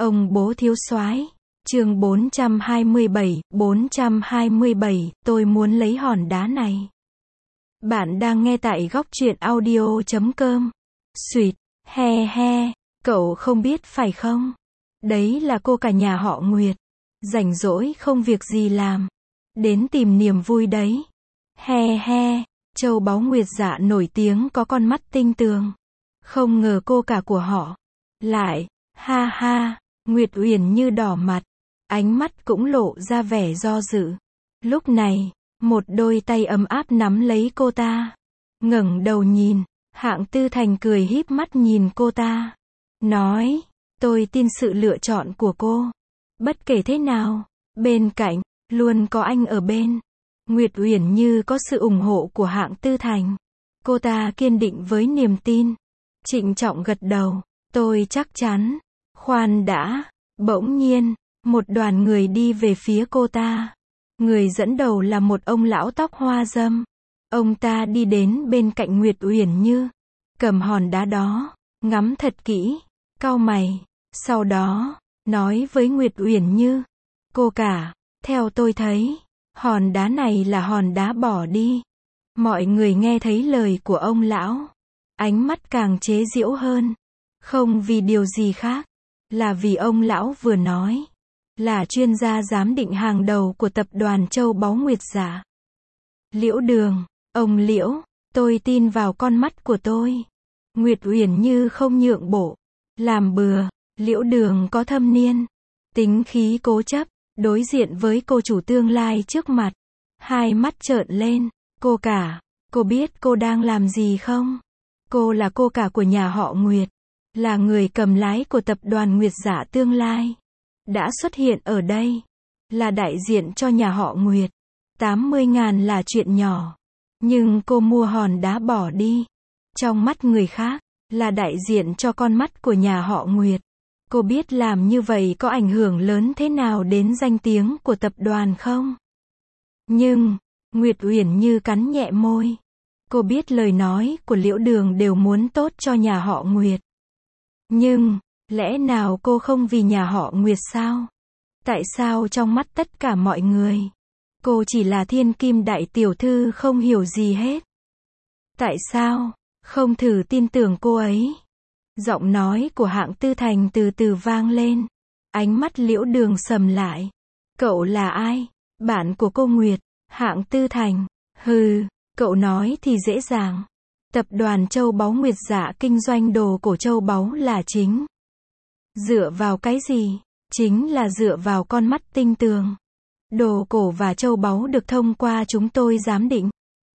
Ông bố thiếu soái. Chương 427, tôi muốn lấy hòn đá này. Bạn đang nghe tại góc truyện audio.com. Xuyệt, he he, cậu không biết phải không? Đấy là cô cả nhà họ Nguyệt. Rảnh rỗi không việc gì làm. Đến tìm niềm vui đấy. He he, châu báu Nguyệt Dạ nổi tiếng có con mắt tinh tường. Không ngờ cô cả của họ lại, ha ha, Nguyệt Uyển Như đỏ mặt, ánh mắt cũng lộ ra vẻ do dự. Lúc này, một đôi tay ấm áp nắm lấy cô ta. Ngẩng đầu nhìn, Hạng Tư Thành cười híp mắt nhìn cô ta. Nói, tôi tin sự lựa chọn của cô. Bất kể thế nào, bên cạnh, luôn có anh ở bên. Nguyệt Uyển Như có sự ủng hộ của Hạng Tư Thành. Cô ta kiên định với niềm tin. Trịnh trọng gật đầu, tôi chắc chắn. Khoan đã, bỗng nhiên, một đoàn người đi về phía cô ta. Người dẫn đầu là một ông lão tóc hoa râm. Ông ta đi đến bên cạnh Nguyệt Uyển Như, cầm hòn đá đó, ngắm thật kỹ, cau mày, sau đó, nói với Nguyệt Uyển Như, cô cả, theo tôi thấy, hòn đá này là hòn đá bỏ đi. Mọi người nghe thấy lời của ông lão, ánh mắt càng chế giễu hơn, không vì điều gì khác, là vì ông lão vừa nói, là chuyên gia giám định hàng đầu của tập đoàn châu báu Nguyệt Dạ. Liễu Đường, ông Liễu, tôi tin vào con mắt của tôi. Nguyệt Uyển Như không nhượng bộ, làm bừa. Liễu Đường có thâm niên, tính khí cố chấp, đối diện với cô chủ tương lai trước mặt, hai mắt trợn lên. Cô cả, cô biết cô đang làm gì không? Cô là cô cả của nhà họ Nguyệt, là người cầm lái của tập đoàn Nguyệt Dạ tương lai, đã xuất hiện ở đây, là đại diện cho nhà họ Nguyệt. 80.000 là chuyện nhỏ, nhưng cô mua hòn đá bỏ đi, trong mắt người khác, là đại diện cho con mắt của nhà họ Nguyệt. Cô biết làm như vậy có ảnh hưởng lớn thế nào đến danh tiếng của tập đoàn không? Nhưng, Nguyệt Uyển Như cắn nhẹ môi. Cô biết lời nói của Liễu Đường đều muốn tốt cho nhà họ Nguyệt. Nhưng, lẽ nào cô không vì nhà họ Nguyệt sao? Tại sao trong mắt tất cả mọi người, cô chỉ là thiên kim đại tiểu thư không hiểu gì hết? Tại sao không thử tin tưởng cô ấy? Giọng nói của Hạng Tư Thành từ từ vang lên. Ánh mắt Liễu Đường sầm lại. Cậu là ai? Bạn của cô Nguyệt. Hạng Tư Thành. Hừ, cậu nói thì dễ dàng. Tập đoàn châu báu Nguyệt Dạ kinh doanh đồ cổ châu báu là chính. Dựa vào cái gì? Chính là dựa vào con mắt tinh tường. Đồ cổ và châu báu được thông qua chúng tôi giám định.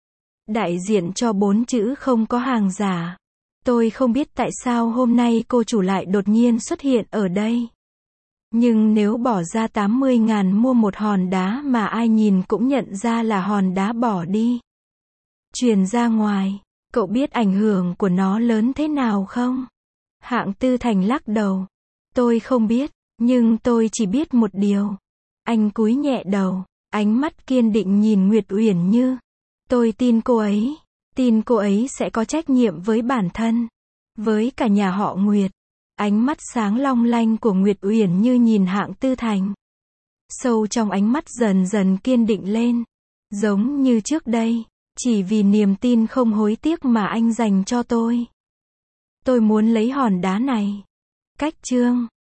Đại diện cho 4 chữ không có hàng giả. Tôi không biết tại sao hôm nay cô chủ lại đột nhiên xuất hiện ở đây. Nhưng nếu bỏ ra 80.000 mua một hòn đá mà ai nhìn cũng nhận ra là hòn đá bỏ đi, truyền ra ngoài, cậu biết ảnh hưởng của nó lớn thế nào không? Hạng Tư Thành lắc đầu. Tôi không biết, nhưng tôi chỉ biết một điều. Anh cúi nhẹ đầu, ánh mắt kiên định nhìn Nguyệt Uyển Như. Tôi tin cô ấy sẽ có trách nhiệm với bản thân, với cả nhà họ Nguyệt. Ánh mắt sáng long lanh của Nguyệt Uyển Như nhìn Hạng Tư Thành. Sâu trong ánh mắt dần dần kiên định lên. Giống như trước đây, chỉ vì niềm tin không hối tiếc mà anh dành cho tôi. Tôi muốn lấy hòn đá này. Cách chương